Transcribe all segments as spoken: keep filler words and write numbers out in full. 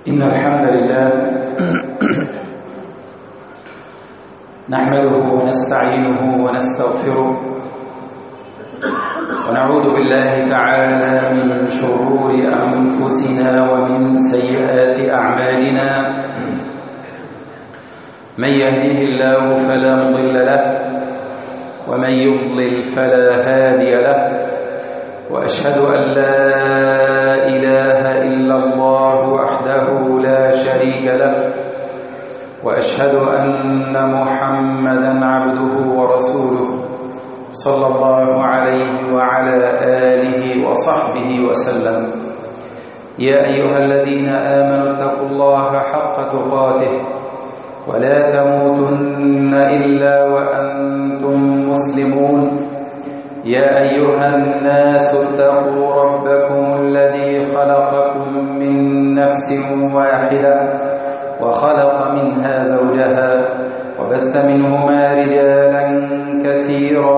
إن الحمد لله نحمده ونستعينه ونستغفره ونعوذ بالله تعالى من شرور أنفسنا ومن سيئات أعمالنا. من يهده الله فلا مضل له ومن يضلل فلا هادي له، وأشهد أن لا إله إلا الله وحده لا شريك له، وأشهد أن محمدًا عبده ورسوله صلى الله عليه وعلى آله وصحبه وسلم. يا أيها الذين آمنوا اتقوا الله حق تقاته ولا تموتن إلا وأنتم مسلمون. يا أيها الناس اتقوا ربكم الذي خلقكم من نفس واحدة وخلق منها زوجها وبث منهما رجالا كثيرا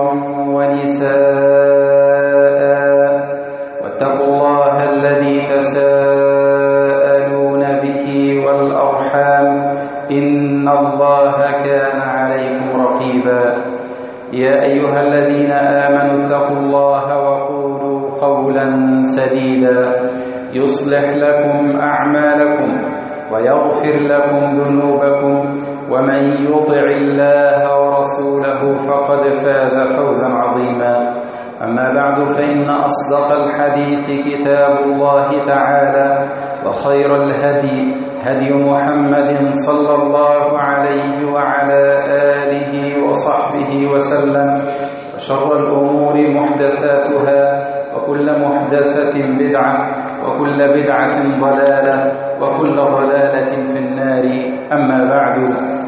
ونساء، واتقوا الله الذي تساءلون به والأرحام إن الله كان عليكم رقيبا. يا أيها الذين آمنوا اتقوا الله وقولوا قولا سديدا يصلح لكم أعمالكم ويغفر لكم ذنوبكم، ومن يطع الله ورسوله فقد فاز فوزا عظيما. أما بعد، فإن أصدق الحديث كتاب الله تعالى، وخير الهدي هدي محمد صلى الله عليه وعلى آله وصحبه وسلم، وشر الأمور محدثاتها، وكل محدثة بدعة، وكل بدعة ضلالة، وكل ضلالة في النار. أما بعد،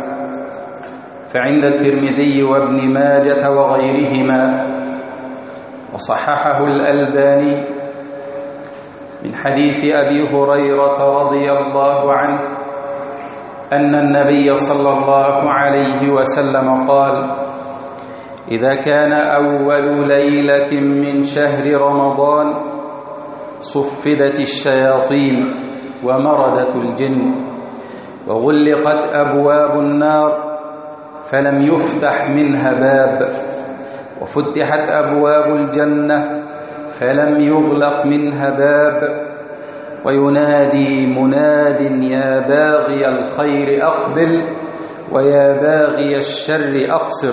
فعند الترمذي وابن ماجة وغيرهما وصححه الألباني من حديث أبي هريرة رضي الله عنه أن النبي صلى الله عليه وسلم قال: إذا كان أول ليلة من شهر رمضان صفدت الشياطين ومردت الجن وغلقت أبواب النار فلم يفتح منها باب، وفتحت أبواب الجنة فلم يغلق منها باب، وينادي مناد: يا باغي الخير أقبل ويا باغي الشر أقصر.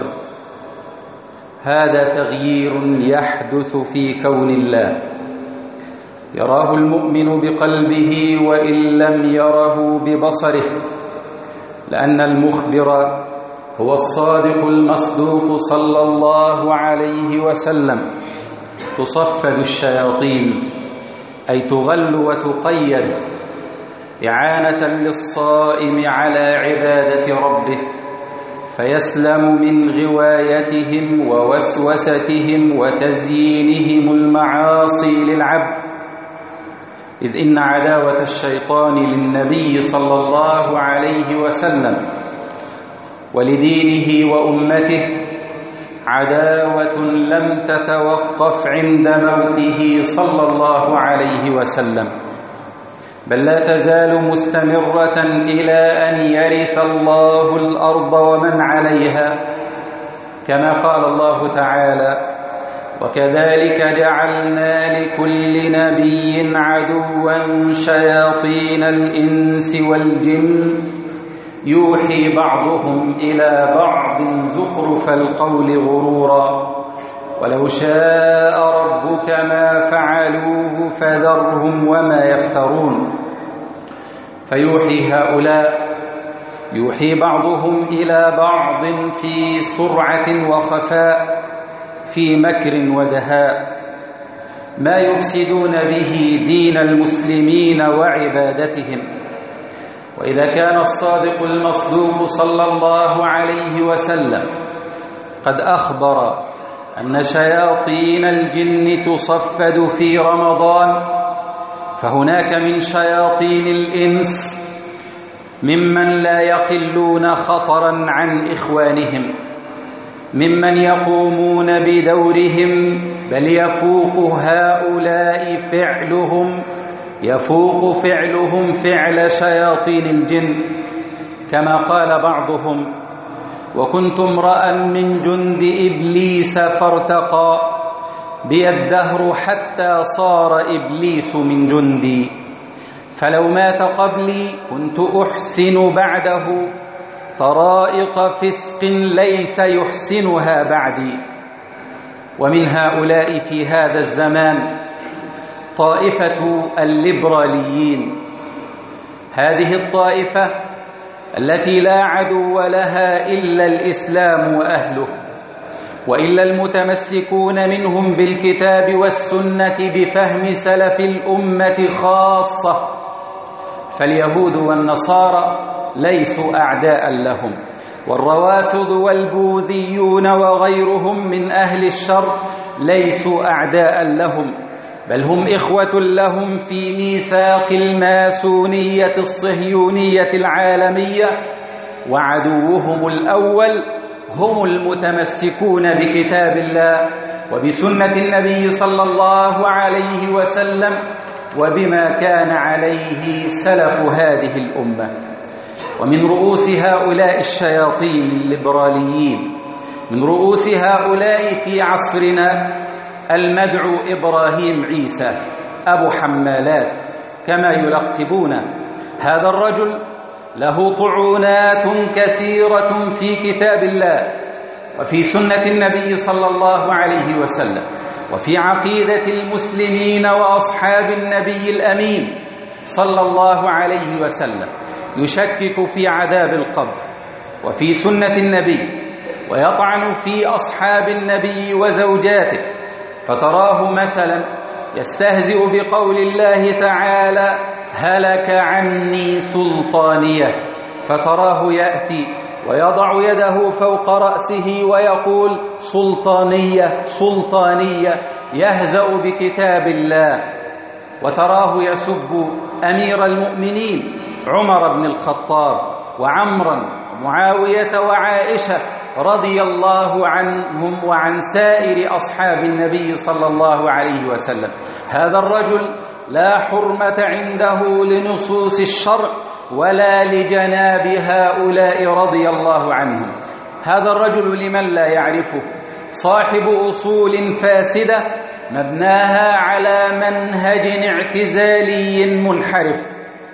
هذا تغيير يحدث في كون الله، يراه المؤمن بقلبه وإن لم يره ببصره، لأن المخبر هو الصادق المصدوق صلى الله عليه وسلم. تصفد الشياطين، أي تغل وتقيد، إعانة للصائم على عبادة ربه، فيسلم من غوايتهم ووسوستهم وتزيينهم المعاصي للعبد، إذ إن عداوة الشيطان للنبي صلى الله عليه وسلم ولدينه وأمته عداوة لم تتوقف عند موته صلى الله عليه وسلم، بل لا تزال مستمرة إلى أن يرث الله الأرض ومن عليها، كما قال الله تعالى: وكذلك جعلنا لكل نبي عدوا شياطين الإنس والجن يوحي بعضهم إلى بعض زخرف القول غرورا ولو شاء ربك ما فعلوه فذرهم وما يفترون. فيوحي هؤلاء يوحي بعضهم إلى بعض في سرعة وخفاء، في مكر ودهاء، ما يفسدون به دين المسلمين وعبادتهم. وإذا كان الصادق المصدوق صلى الله عليه وسلم قد أخبر أن شياطين الجن تصفد في رمضان، فهناك من شياطين الإنس ممن لا يقلون خطرا عن إخوانهم، ممن يقومون بدورهم، بل يفوق هؤلاء فعلهم يفوق فعلهم فعل شياطين الجن، كما قال بعضهم: وكنت امرأ من جند إبليس فارتقى بي الدهر حتى صار إبليس من جندي، فلو مات قبلي كنت أحسن بعده طرائق فسق ليس يحسنها بعدي. ومن هؤلاء في هذا الزمان طائفة الليبراليين، هذه الطائفة التي لا عدو لها إلا الإسلام وأهله، وإلا المتمسكون منهم بالكتاب والسنة بفهم سلف الأمة خاصة. فاليهود والنصارى ليسوا أعداء لهم، والروافض والبوذيون وغيرهم من أهل الشر ليسوا أعداء لهم، بل هم إخوة لهم في ميثاق الماسونية الصهيونية العالمية، وعدوهم الأول هم المتمسكون بكتاب الله وبسنة النبي صلى الله عليه وسلم وبما كان عليه سلف هذه الأمة. ومن رؤوس هؤلاء الشياطين الليبراليين، من رؤوس هؤلاء في عصرنا المدعو إبراهيم عيسى أبو حمالات كما يلقبونه. هذا الرجل له طعونات كثيرة في كتاب الله وفي سنة النبي صلى الله عليه وسلم وفي عقيدة المسلمين وأصحاب النبي الأمين صلى الله عليه وسلم. يشكك في عذاب القبر وفي سنة النبي، ويطعن في أصحاب النبي وزوجاته، فتراه مثلا يستهزئ بقول الله تعالى: هلك عني سلطانية، فتراه يأتي ويضع يده فوق رأسه ويقول: سلطانية سلطانية، يهزأ بكتاب الله. وتراه يسب أمير المؤمنين عمر بن الخطاب وعمرا ومعاوية وعائشة رضي الله عنهم وعن سائر أصحاب النبي صلى الله عليه وسلم. هذا الرجل لا حرمة عنده لنصوص الشرع ولا لجناب هؤلاء رضي الله عنهم. هذا الرجل لمن لا يعرفه صاحب أصول فاسدة مبناها على منهج اعتزالي منحرف،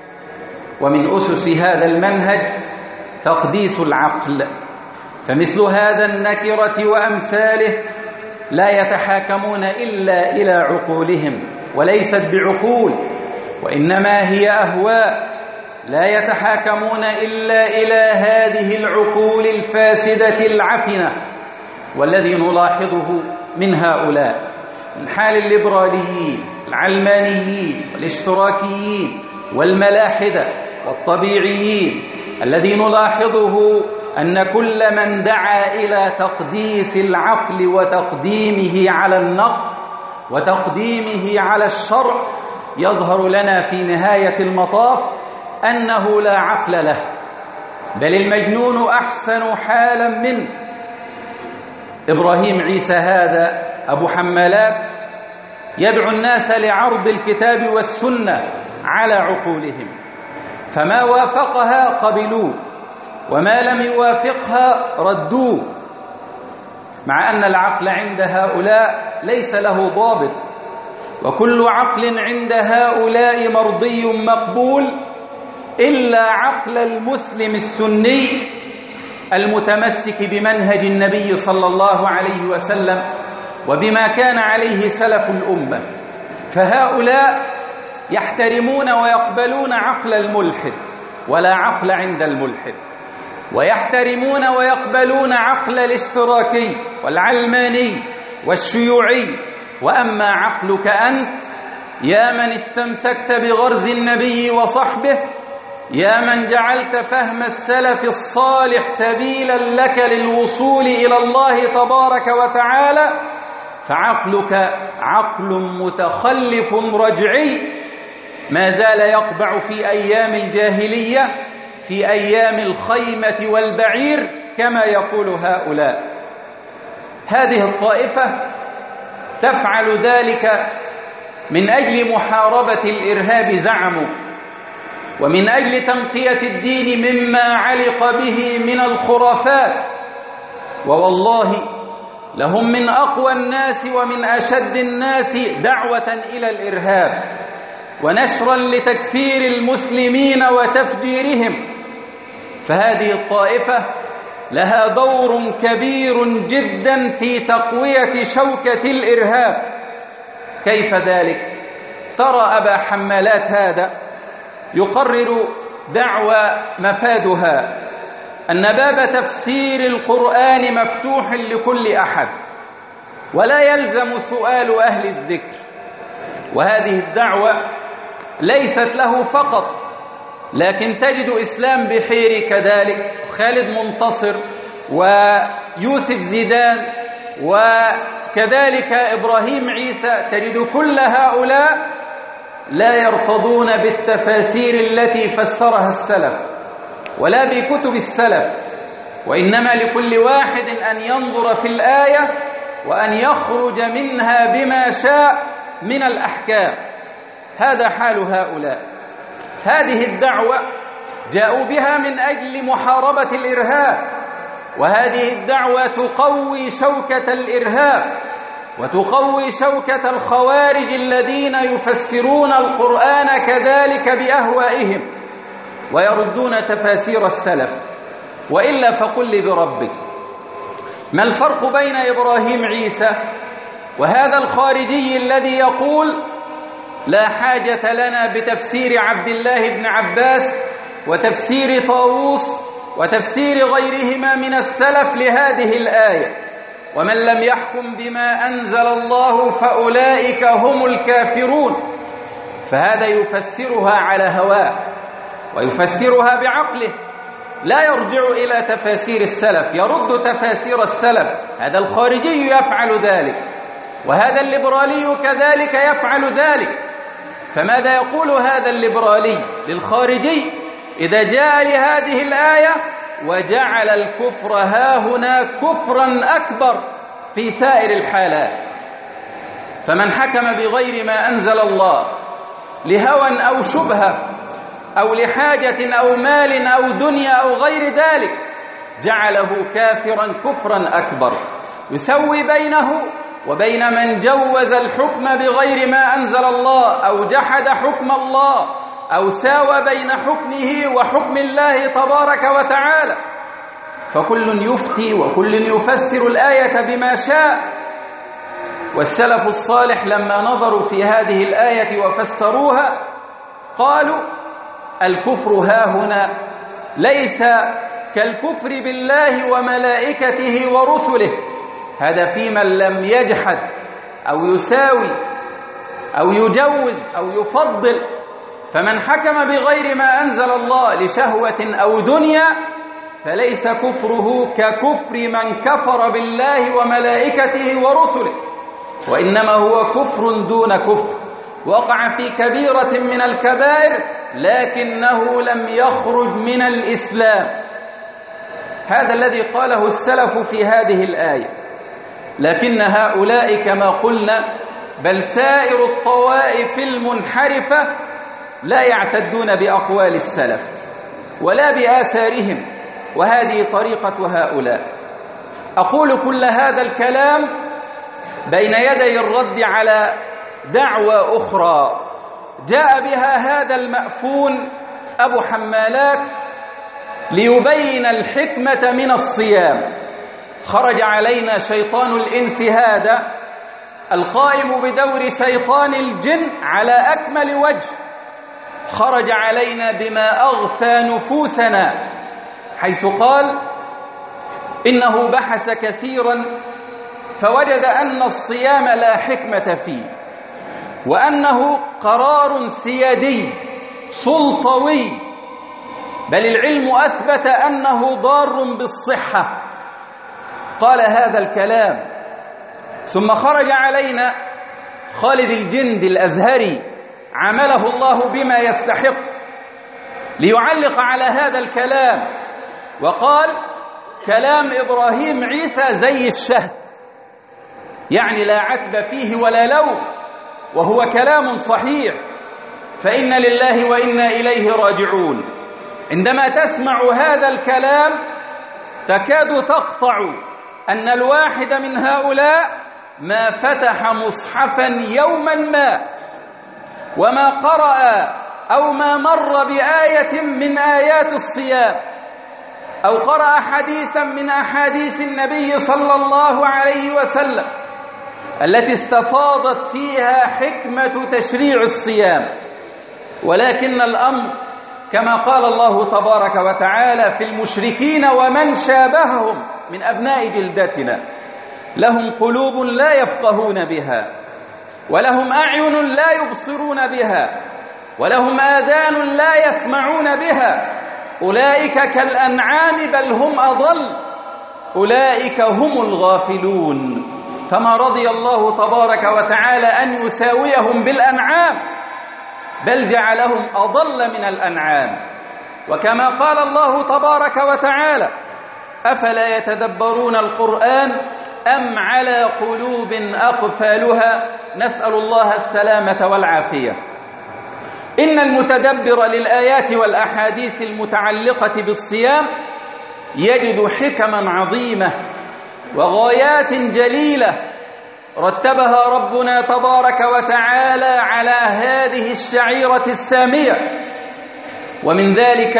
ومن أسس هذا المنهج تقديس العقل. فمثل هذا النكرة وأمثاله لا يتحاكمون إلا إلى عقولهم، وليست بعقول وإنما هي أهواء، لا يتحاكمون إلا إلى هذه العقول الفاسدة العفنة. والذي نلاحظه من هؤلاء من حال الليبراليين العلمانيين والاشتراكيين والملاحدة والطبيعيين، الذي نلاحظه أن كل من دعا إلى تقديس العقل وتقديمه على النقل وتقديمه على الشرع يظهر لنا في نهاية المطاف أنه لا عقل له، بل المجنون أحسن حالا منه. إبراهيم عيسى هذا أبو حمالات يدعو الناس لعرض الكتاب والسنة على عقولهم، فما وافقها قبلوه وما لم يوافقها ردوه، مع أن العقل عند هؤلاء ليس له ضابط، وكل عقل عند هؤلاء مرضي مقبول إلا عقل المسلم السني المتمسك بمنهج النبي صلى الله عليه وسلم وبما كان عليه سلف الأمة. فهؤلاء يحترمون ويقبلون عقل الملحد ولا عقل عند الملحد، ويحترمون ويقبلون عقل الاشتراكي والعلماني والشيوعي. وأما عقلك أنت يا من استمسكت بغرز النبي وصحبه، يا من جعلت فهم السلف الصالح سبيلا لك للوصول إلى الله تبارك وتعالى، فعقلك عقل متخلف رجعي ما زال يقبع في أيام الجاهلية، في أيام الخيمة والبعير كما يقول هؤلاء. هذه الطائفة تفعل ذلك من أجل محاربة الإرهاب زعموا، ومن أجل تنقية الدين مما علق به من الخرافات، ووالله لهم من أقوى الناس ومن أشد الناس دعوة إلى الإرهاب ونشرا لتكفير المسلمين وتفجيرهم. فهذه الطائفة لها دور كبير جدا في تقوية شوكة الإرهاب. كيف ذلك؟ ترى أبا حمالات هذا يقرر دعوى مفادها أن باب تفسير القرآن مفتوح لكل أحد ولا يلزم سؤال أهل الذكر. وهذه الدعوة ليست له فقط، لكن تجد إسلام بحيري كذلك، خالد منتصر ويوسف زيدان وكذلك إبراهيم عيسى، تجد كل هؤلاء لا يرتضون بالتفاسير التي فسرها السلف ولا بكتب السلف، وإنما لكل واحد أن ينظر في الآية وأن يخرج منها بما شاء من الأحكام. هذا حال هؤلاء. هذه الدعوة جاءوا بها من أجل محاربة الإرهاب، وهذه الدعوة تقوي شوكة الإرهاب وتقوي شوكة الخوارج الذين يفسرون القرآن كذلك بأهوائهم ويردون تفاسير السلف. وإلا فقل لي بربك، ما الفرق بين إبراهيم عيسى وهذا الخارجي الذي يقول لا حاجة لنا بتفسير عبد الله بن عباس وتفسير طاووس وتفسير غيرهما من السلف لهذه الآية، ومن لم يحكم بما أنزل الله فأولئك هم الكافرون؟ فهذا يفسرها على هواه ويفسرها بعقله، لا يرجع إلى تفاسير السلف، يرد تفاسير السلف. هذا الخارجي يفعل ذلك، وهذا الليبرالي كذلك يفعل ذلك. فماذا يقول هذا الليبرالي للخارجي إذا جاء لهذه الآية وجعل الكفر هاهنا كفرا أكبر في سائر الحالات؟ فمن حكم بغير ما أنزل الله لهوى أو شبهة أو لحاجة أو مال أو دنيا أو غير ذلك جعله كافرا كفرا أكبر، يسوي بينه وبين من جوز الحكم بغير ما أنزل الله أو جحد حكم الله أو ساوى بين حكمه وحكم الله تبارك وتعالى. فكل يفتي وكل يفسر الآية بما شاء. والسلف الصالح لما نظروا في هذه الآية وفسروها قالوا الكفر هاهنا ليس كالكفر بالله وملائكته ورسله، هذا في من لم يجحد أو يساوي أو يجوز أو يفضل. فمن حكم بغير ما أنزل الله لشهوة أو دنيا فليس كفره ككفر من كفر بالله وملائكته ورسله، وإنما هو كفر دون كفر، وقع في كبيرة من الكبائر لكنه لم يخرج من الإسلام. هذا الذي قاله السلف في هذه الآية. لكن هؤلاء كما قلنا بل سائر الطوائف المنحرفة لا يعتدون بأقوال السلف ولا بآثارهم، وهذه طريقة هؤلاء. أقول كل هذا الكلام بين يدي الرد على دعوة أخرى جاء بها هذا المأفون أبو حمالات ليبين الحكمة من الصيام. خرج علينا شيطان الإنس هذا القائم بدور شيطان الجن على أكمل وجه، خرج علينا بما أغثى نفوسنا، حيث قال إنه بحث كثيرا فوجد أن الصيام لا حكمة فيه، وأنه قرار سيادي سلطوي، بل العلم أثبت أنه ضار بالصحة. قال هذا الكلام، ثم خرج علينا خالد الجندي الأزهري عمله الله بما يستحق ليعلق على هذا الكلام، وقال كلام إبراهيم عيسى زي الشهد، يعني لا عتب فيه ولا لوم، وهو كلام صحيح، فإن لله وإنا إليه راجعون. عندما تسمع هذا الكلام تكاد تقطع أن الواحد من هؤلاء ما فتح مصحفا يوما ما وما قرأ أو ما مر بآية من آيات الصيام أو قرأ حديثا من أحاديث النبي صلى الله عليه وسلم التي استفاضت فيها حكمة تشريع الصيام. ولكن الأمر كما قال الله تبارك وتعالى في المشركين ومن شابههم من أبناء جلدتنا: لهم قلوب لا يفقهون بها، ولهم أعين لا يبصرون بها، ولهم آذان لا يسمعون بها، أولئك كالأنعام بل هم أضل، أولئك هم الغافلون. فما رضي الله تبارك وتعالى أن يساويهم بالأنعام، بل جعلهم أضل من الأنعام. وكما قال الله تبارك وتعالى: أفلا يتدبرون القرآن أم على قلوب أقفالها، نسأل الله السلامة والعافية. إن المتدبر للآيات والأحاديث المتعلقة بالصيام يجد حكما عظيمة وغايات جليلة رتبها ربنا تبارك وتعالى على هذه الشعيرة السامية. ومن ذلك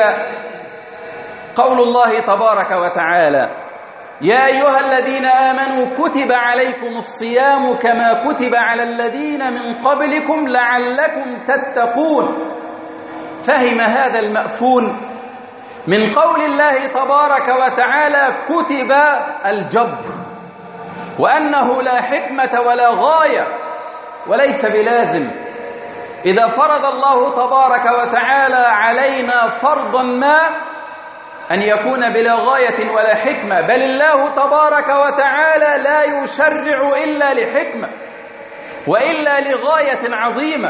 قول الله تبارك وتعالى: يا أيها الذين آمنوا كتب عليكم الصيام كما كتب على الذين من قبلكم لعلكم تتقون. فهم هذا المأفون من قول الله تبارك وتعالى كتب الجبر، وأنه لا حكمة ولا غاية وليس بلازم. إذا فرض الله تبارك وتعالى علينا فرضا ما أن يكون بلا غاية ولا حكمة، بل الله تبارك وتعالى لا يشرع إلا لحكمة وإلا لغاية عظيمة.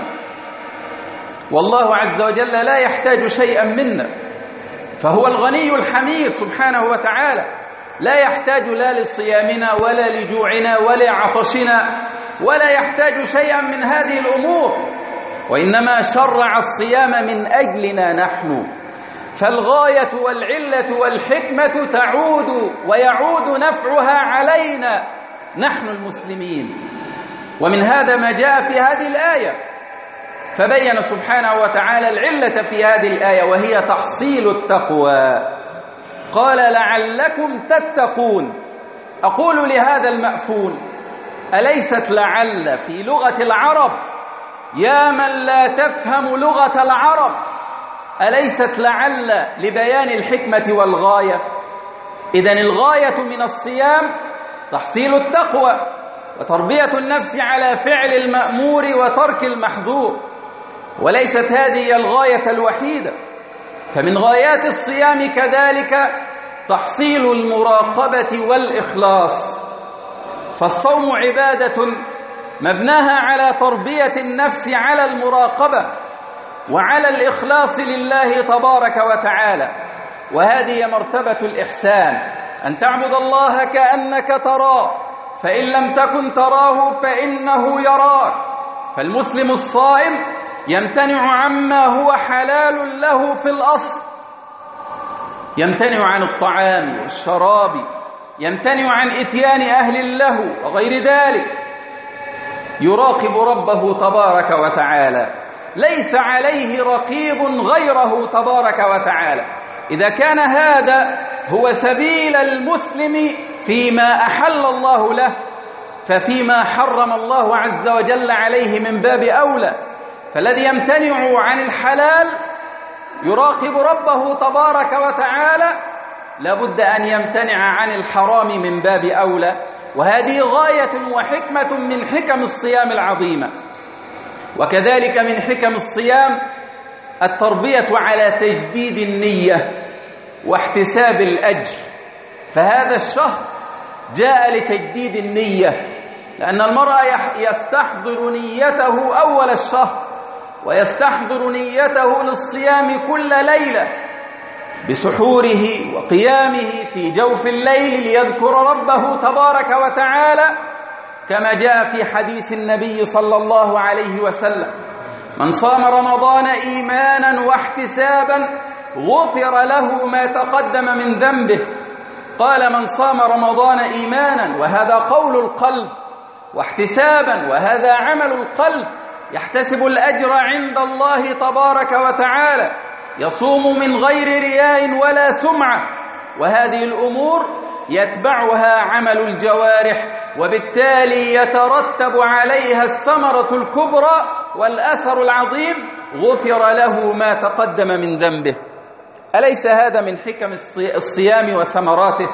والله عز وجل لا يحتاج شيئا منا، فهو الغني الحميد سبحانه وتعالى، لا يحتاج لا لصيامنا ولا لجوعنا ولا عطشنا، ولا يحتاج شيئا من هذه الأمور، وإنما شرع الصيام من أجلنا نحن. فالغاية والعلة والحكمة تعود ويعود نفعها علينا نحن المسلمين. ومن هذا ما جاء في هذه الآية، فبين سبحانه وتعالى العلة في هذه الآية وهي تحصيل التقوى. قال: لعلكم تتقون. أقول لهذا المأفون: أليست لعل في لغة العرب؟ يا من لا تفهم لغة العرب، أليست لعل لبيان الحكمة والغاية؟ إذن الغاية من الصيام تحصيل التقوى وتربية النفس على فعل المأمور وترك المحظور، وليست هذه الغاية الوحيدة. فمن غايات الصيام كذلك تحصيل المراقبة والإخلاص، فالصوم عبادة مبناها على تربية النفس على المراقبة وعلى الإخلاص لله تبارك وتعالى. وهذه مرتبة الإحسان، أن تعبد الله كأنك تراه، فإن لم تكن تراه فإنه يراك. فالمسلم الصائم يمتنع عما هو حلال له في الأصل، يمتنع عن الطعام والشراب، يمتنع عن إتيان أهل اللهو وغير ذلك، يراقب ربه تبارك وتعالى، ليس عليه رقيب غيره تبارك وتعالى. إذا كان هذا هو سبيل المسلم فيما أحل الله له، ففيما حرم الله عز وجل عليه من باب أولى. فالذي يمتنع عن الحلال يراقب ربه تبارك وتعالى، لابد أن يمتنع عن الحرام من باب أولى. وهذه غاية وحكمة من حكم الصيام العظيمة. وكذلك من حكم الصيام التربية على تجديد النية واحتساب الأجر. فهذا الشهر جاء لتجديد النية، لأن المرء يستحضر نيته أول الشهر ويستحضر نيته للصيام كل ليلة بسحوره وقيامه في جوف الليل ليذكر ربه تبارك وتعالى كما جاء في حديث النبي صلى الله عليه وسلم: من صام رمضان إيمانا واحتسابا غفر له ما تقدم من ذنبه. قال: من صام رمضان إيمانا، وهذا قول القلب، واحتسابا، وهذا عمل القلب، يحتسب الأجر عند الله تبارك وتعالى، يصوم من غير رياء ولا سمعة، وهذه الأمور يتبعها عمل الجوارح، وبالتالي يترتب عليها الثمرة الكبرى والأثر العظيم: غفر له ما تقدم من ذنبه. أليس هذا من حكم الصيام وثمراته؟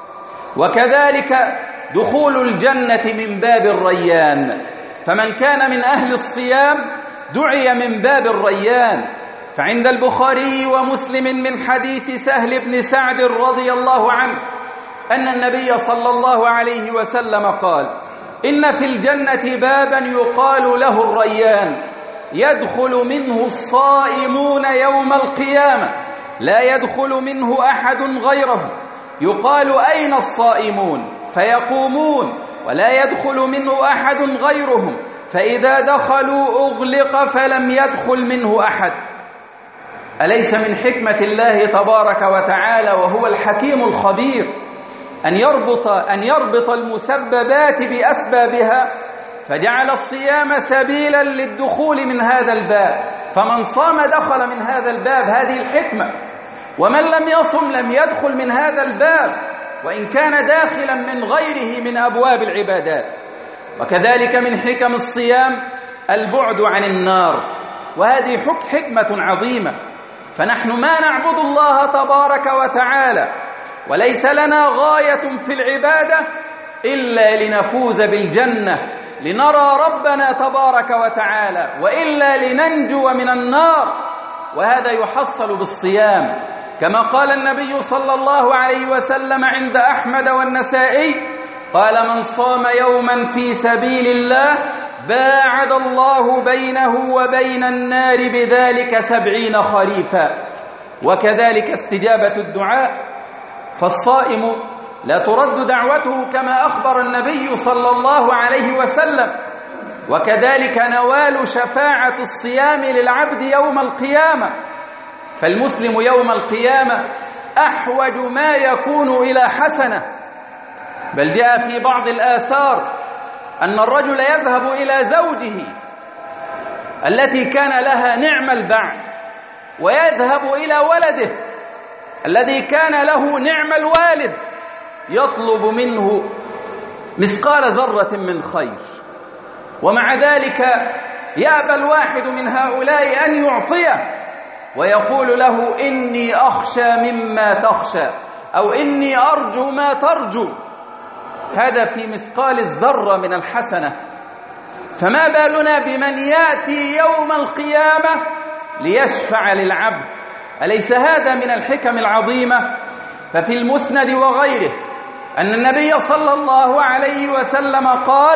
وكذلك دخول الجنة من باب الريان، فمن كان من أهل الصيام دعي من باب الريان. فعند البخاري ومسلم من حديث سهل بن سعد رضي الله عنه أن النبي صلى الله عليه وسلم قال: إن في الجنة بابا يقال له الريان، يدخل منه الصائمون يوم القيامة، لا يدخل منه أحد غيره. يقال: أين الصائمون؟ فيقومون، ولا يدخل منه أحد غيرهم، فإذا دخلوا أغلق فلم يدخل منه أحد. أليس من حكمة الله تبارك وتعالى وهو الحكيم الخبير أن يربط أن يربط المسببات بأسبابها، فجعل الصيام سبيلا للدخول من هذا الباب، فمن صام دخل من هذا الباب، هذه الحكمة. ومن لم يصم لم يدخل من هذا الباب، وإن كان داخلا من غيره من أبواب العبادات. وكذلك من حكم الصيام البعد عن النار، وهذه حكمة عظيمة. فنحن ما نعبد الله تبارك وتعالى وليس لنا غاية في العبادة إلا لنفوز بالجنة، لنرى ربنا تبارك وتعالى، وإلا لننجو من النار، وهذا يحصل بالصيام. كما قال النبي صلى الله عليه وسلم عند أحمد والنسائي: قال: من صام يوما في سبيل الله باعد الله بينه وبين النار بذلك سبعين خريفا. وكذلك استجابة الدعاء، فالصائم لا ترد دعوته كما أخبر النبي صلى الله عليه وسلم. وكذلك نوال شفاعة الصيام للعبد يوم القيامة، فالمسلم يوم القيامة أحوج ما يكون إلى حسنة. بل جاء في بعض الآثار أن الرجل يذهب إلى زوجه التي كان لها نعم البعل، ويذهب إلى ولده الذي كان له نعم الوالد، يطلب منه مثقال ذرة من خير، ومع ذلك يأبى الواحد من هؤلاء أن يعطيه، ويقول له: إني أخشى مما تخشى، أو إني أرجو ما ترجو. هذا في مثقال الذرة من الحسنة، فما بالنا بمن يأتي يوم القيامة ليشفع للعبد؟ أليس هذا من الحكم العظيمة؟ ففي المسند وغيره أن النبي صلى الله عليه وسلم قال: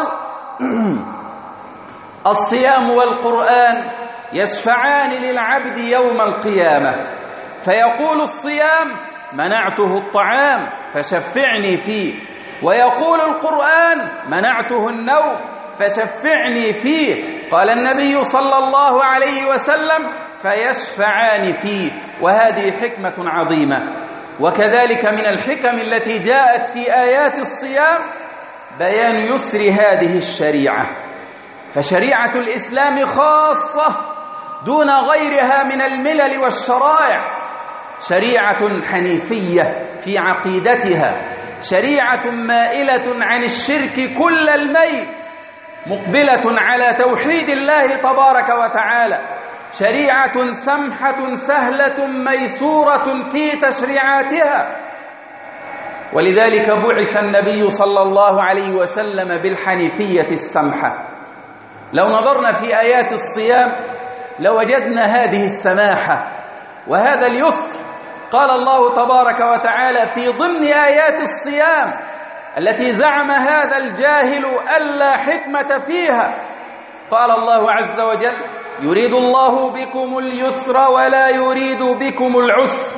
الصيام والقرآن يشفعان للعبد يوم القيامة، فيقول الصيام: منعته الطعام فشفعني فيه، ويقول القرآن: منعته النوم فشفعني فيه. قال النبي صلى الله عليه وسلم: فيشفعان فيه. وهذه حكمة عظيمة. وكذلك من الحكم التي جاءت في آيات الصيام بيان يسر هذه الشريعة، فشريعة الإسلام خاصة دون غيرها من الملل والشرائع، شريعة حنيفية في عقيدتها، شريعة مائلة عن الشرك كل الميل، مقبلة على توحيد الله تبارك وتعالى، شريعة سمحة سهلة ميسورة في تشريعاتها. ولذلك بعث النبي صلى الله عليه وسلم بالحنيفية السمحة. لو نظرنا في آيات الصيام لوجدنا هذه السماحة وهذا اليسر. قال الله تبارك وتعالى في ضمن آيات الصيام التي زعم هذا الجاهل ألا حكمة فيها، قال الله عز وجل: يريد الله بكم اليسر ولا يريد بكم العسر.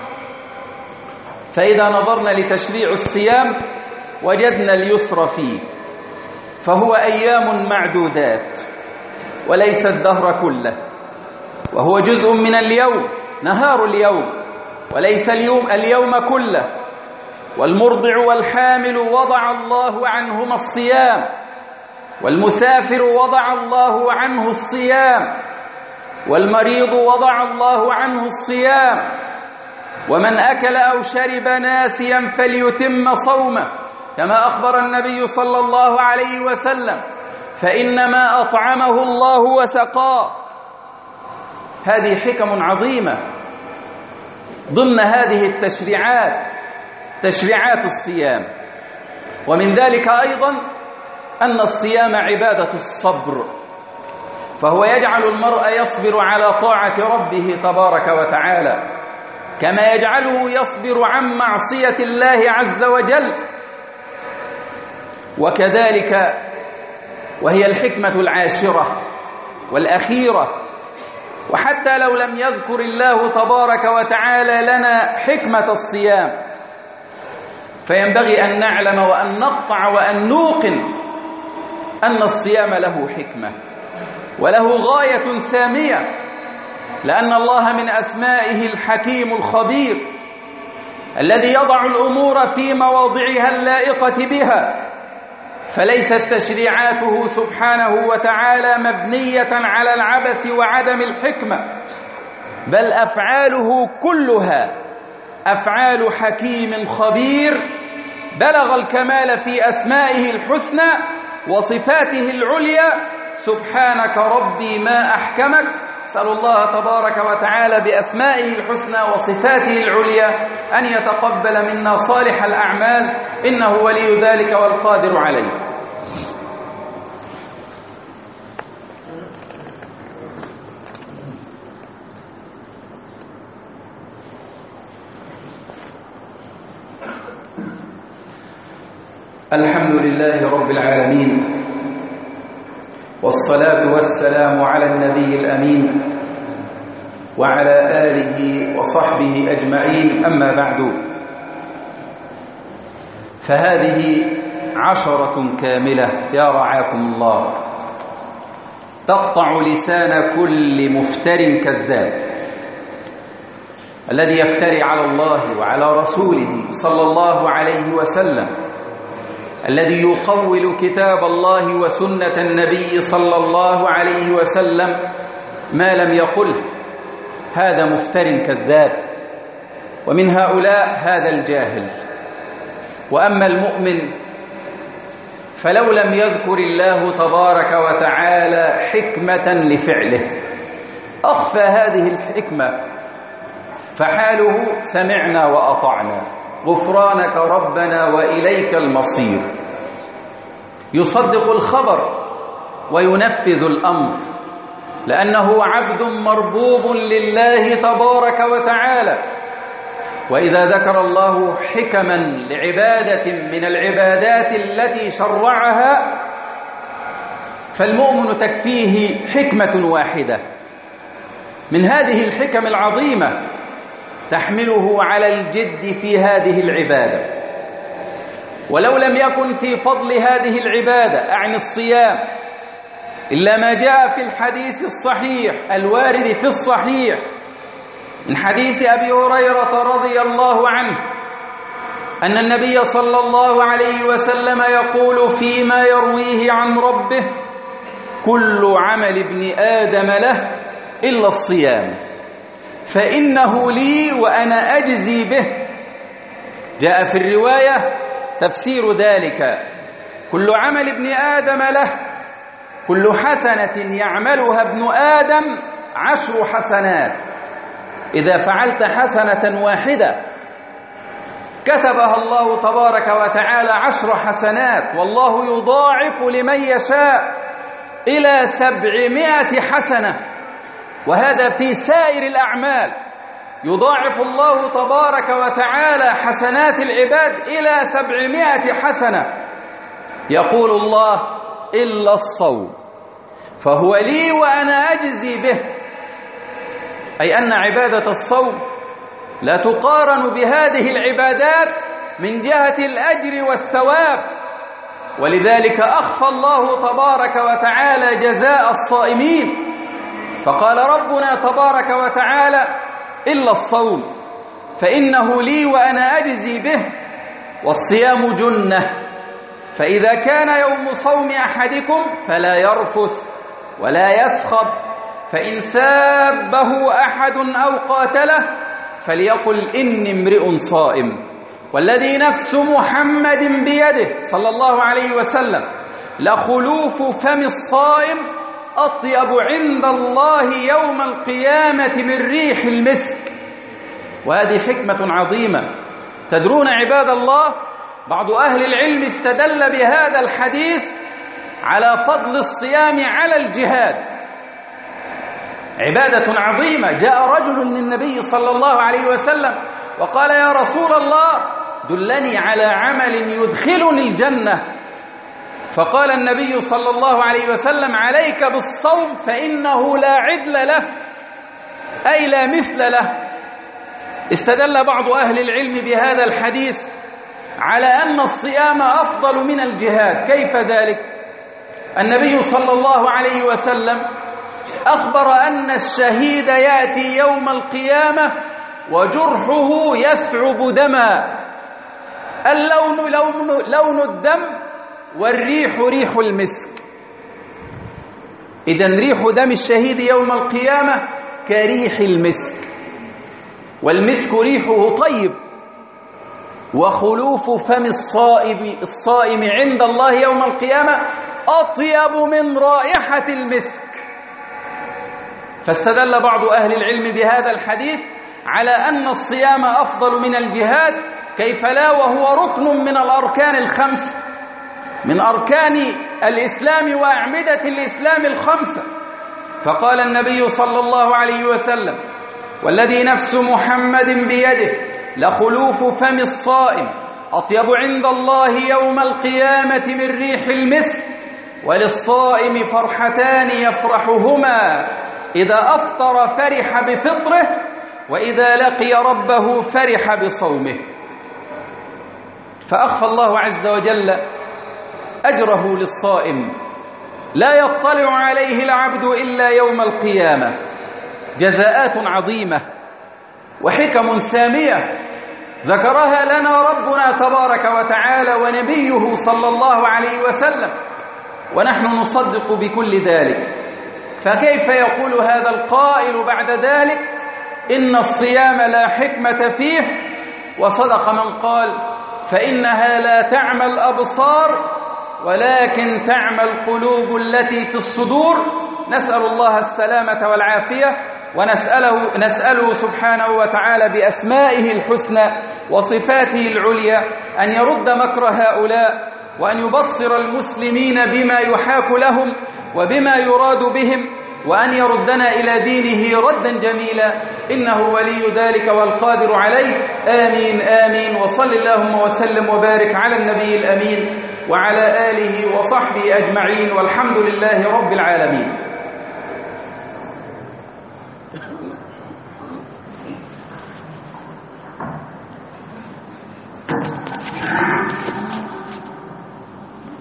فإذا نظرنا لتشريع الصيام وجدنا اليسر فيه، فهو أيام معدودات وليس الدهر كله، وهو جزء من اليوم، نهار اليوم وليس اليوم اليوم كله. والمرضع والحامل وضع الله عنهما الصيام، والمسافر وضع الله عنه الصيام، والمريض وضع الله عنه الصيام، ومن أكل أو شرب ناسيا فليتم صومه، كما أخبر النبي صلى الله عليه وسلم: فإنما أطعمه الله وسقاه. هذه حكم عظيمة ضمن هذه التشريعات، تشريعات الصيام. ومن ذلك أيضا أن الصيام عبادة الصبر، فهو يجعل المرء يصبر على طاعة ربه تبارك وتعالى، كما يجعله يصبر عن معصية الله عز وجل. وكذلك وهي الحكمة العاشرة والأخيرة، وحتى لو لم يذكر الله تبارك وتعالى لنا حكمة الصيام، فينبغي أن نعلم وأن نقطع وأن نوقن أن الصيام له حكمة وله غاية سامية، لأن الله من أسمائه الحكيم الخبير الذي يضع الأمور في مواضعها اللائقة بها، فليست تشريعاته سبحانه وتعالى مبنية على العبث وعدم الحكمة، بل أفعاله كلها أفعال حكيم خبير بلغ الكمال في أسمائه الحسنى وصفاته العليا. سبحانك ربي ما أحكمك. أسأل الله تبارك وتعالى بأسمائه الحسنى وصفاته العليا أن يتقبل منا صالح الأعمال، إنه ولي ذلك والقادر عليه. الحمد لله رب العالمين، والصلاة والسلام على النبي الأمين وعلى آله وصحبه أجمعين، أما بعد، فهذه عشرة كاملة يا رعاكم الله تقطع لسان كل مفتر كذاب، الذي يفتري على الله وعلى رسوله صلى الله عليه وسلم، الذي يقول كتاب الله وسنة النبي صلى الله عليه وسلم ما لم يقل، هذا مفتر كذاب. ومن هؤلاء هذا الجاهل. وأما المؤمن فلو لم يذكر الله تبارك وتعالى حكمة لفعله أخفى هذه الحكمة، فحاله سمعنا وأطعنا، غفرانك ربنا وإليك المصير. يصدق الخبر وينفذ الأمر، لأنه عبد مربوب لله تبارك وتعالى. وإذا ذكر الله حكما لعبادة من العبادات التي شرعها، فالمؤمن تكفيه حكمة واحدة من هذه الحكم العظيمة تحمله على الجد في هذه العبادة. ولو لم يكن في فضل هذه العبادة أعني الصيام إلا ما جاء في الحديث الصحيح الوارد في الصحيح من حديث أبي هريرة رضي الله عنه أن النبي صلى الله عليه وسلم يقول فيما يرويه عن ربه: كل عمل ابن آدم له إلا الصيام فإنه لي وأنا أجزي به. جاء في الرواية تفسير ذلك: كل عمل ابن آدم له، كل حسنة يعملها ابن آدم عشر حسنات، إذا فعلت حسنة واحدة كتبها الله تبارك وتعالى عشر حسنات، والله يضاعف لمن يشاء إلى سبعمائة حسنة. وهذا في سائر الأعمال، يضاعف الله تبارك وتعالى حسنات العباد إلى سبعمائة حسنة. يقول الله: إلا الصوم فهو لي وأنا أجزي به، أي أن عبادة الصوم لا تقارن بهذه العبادات من جهة الأجر والثواب، ولذلك أخفى الله تبارك وتعالى جزاء الصائمين، فقال ربنا تبارك وتعالى: إلا الصوم فإنه لي وأنا أجزي به، والصيام جنة، فإذا كان يوم صوم أحدكم فلا يرفث ولا يسخب، فإن سابه أحد أو قاتله فليقل إني امرئ صائم. والذي نفس محمد بيده صلى الله عليه وسلم لخلوف فم الصائم أطيب عند الله يوم القيامة من ريح المسك. وهذه حكمة عظيمة. تدرون عباد الله، بعض أهل العلم استدل بهذا الحديث على فضل الصيام على الجهاد، عبادة عظيمة. جاء رجل للنبي صلى الله عليه وسلم وقال: يا رسول الله دلني على عمل يدخلني الجنة. فقال النبي صلى الله عليه وسلم: عليك بالصوم فإنه لا عدل له، أي لا مثل له. استدل بعض أهل العلم بهذا الحديث على أن الصيام أفضل من الجهاد. كيف ذلك؟ النبي صلى الله عليه وسلم أخبر أن الشهيد يأتي يوم القيامة وجرحه يسعب دما، اللون لون, لون الدم والريح ريح المسك. إذن ريح دم الشهيد يوم القيامة كريح المسك، والمسك ريحه طيب. وخلوف فم الصائم الصائم عند الله يوم القيامة أطيب من رائحة المسك. فاستدل بعض أهل العلم بهذا الحديث على أن الصيام أفضل من الجهاد. كيف لا وهو ركن من الأركان الخمسة، من أركان الإسلام وأعمدة الإسلام الخمسة. فقال النبي صلى الله عليه وسلم: والذي نفس محمد بيده لخلوف فم الصائم أطيب عند الله يوم القيامة من ريح المسك، وللصائم فرحتان يفرحهما: إذا أفطر فرح بفطره، وإذا لقي ربه فرح بصومه. فأخفى الله عز وجل أجره للصائم، لا يطلع عليه العبد إلا يوم القيامة. جزاءات عظيمة وحكم سامية ذكرها لنا ربنا تبارك وتعالى ونبيه صلى الله عليه وسلم، ونحن نصدق بكل ذلك. فكيف يقول هذا القائل بعد ذلك إن الصيام لا حكمة فيه؟ وصدق من قال: فإنها لا تعمى الأبصار ولكن تعمى القلوب التي في الصدور. نسأل الله السلامة والعافية، ونسأله نسأله سبحانه وتعالى بأسمائه الحسنى وصفاته العليا أن يرد مكر هؤلاء، وأن يبصر المسلمين بما يحاك لهم وبما يراد بهم، وأن يردنا إلى دينه ردا جميلا، إنه ولي ذلك والقادر عليه. آمين آمين. وصل اللهم وسلم وبارك على النبي الأمين وعلى آله وصحبه أجمعين، والحمد لله رب العالمين.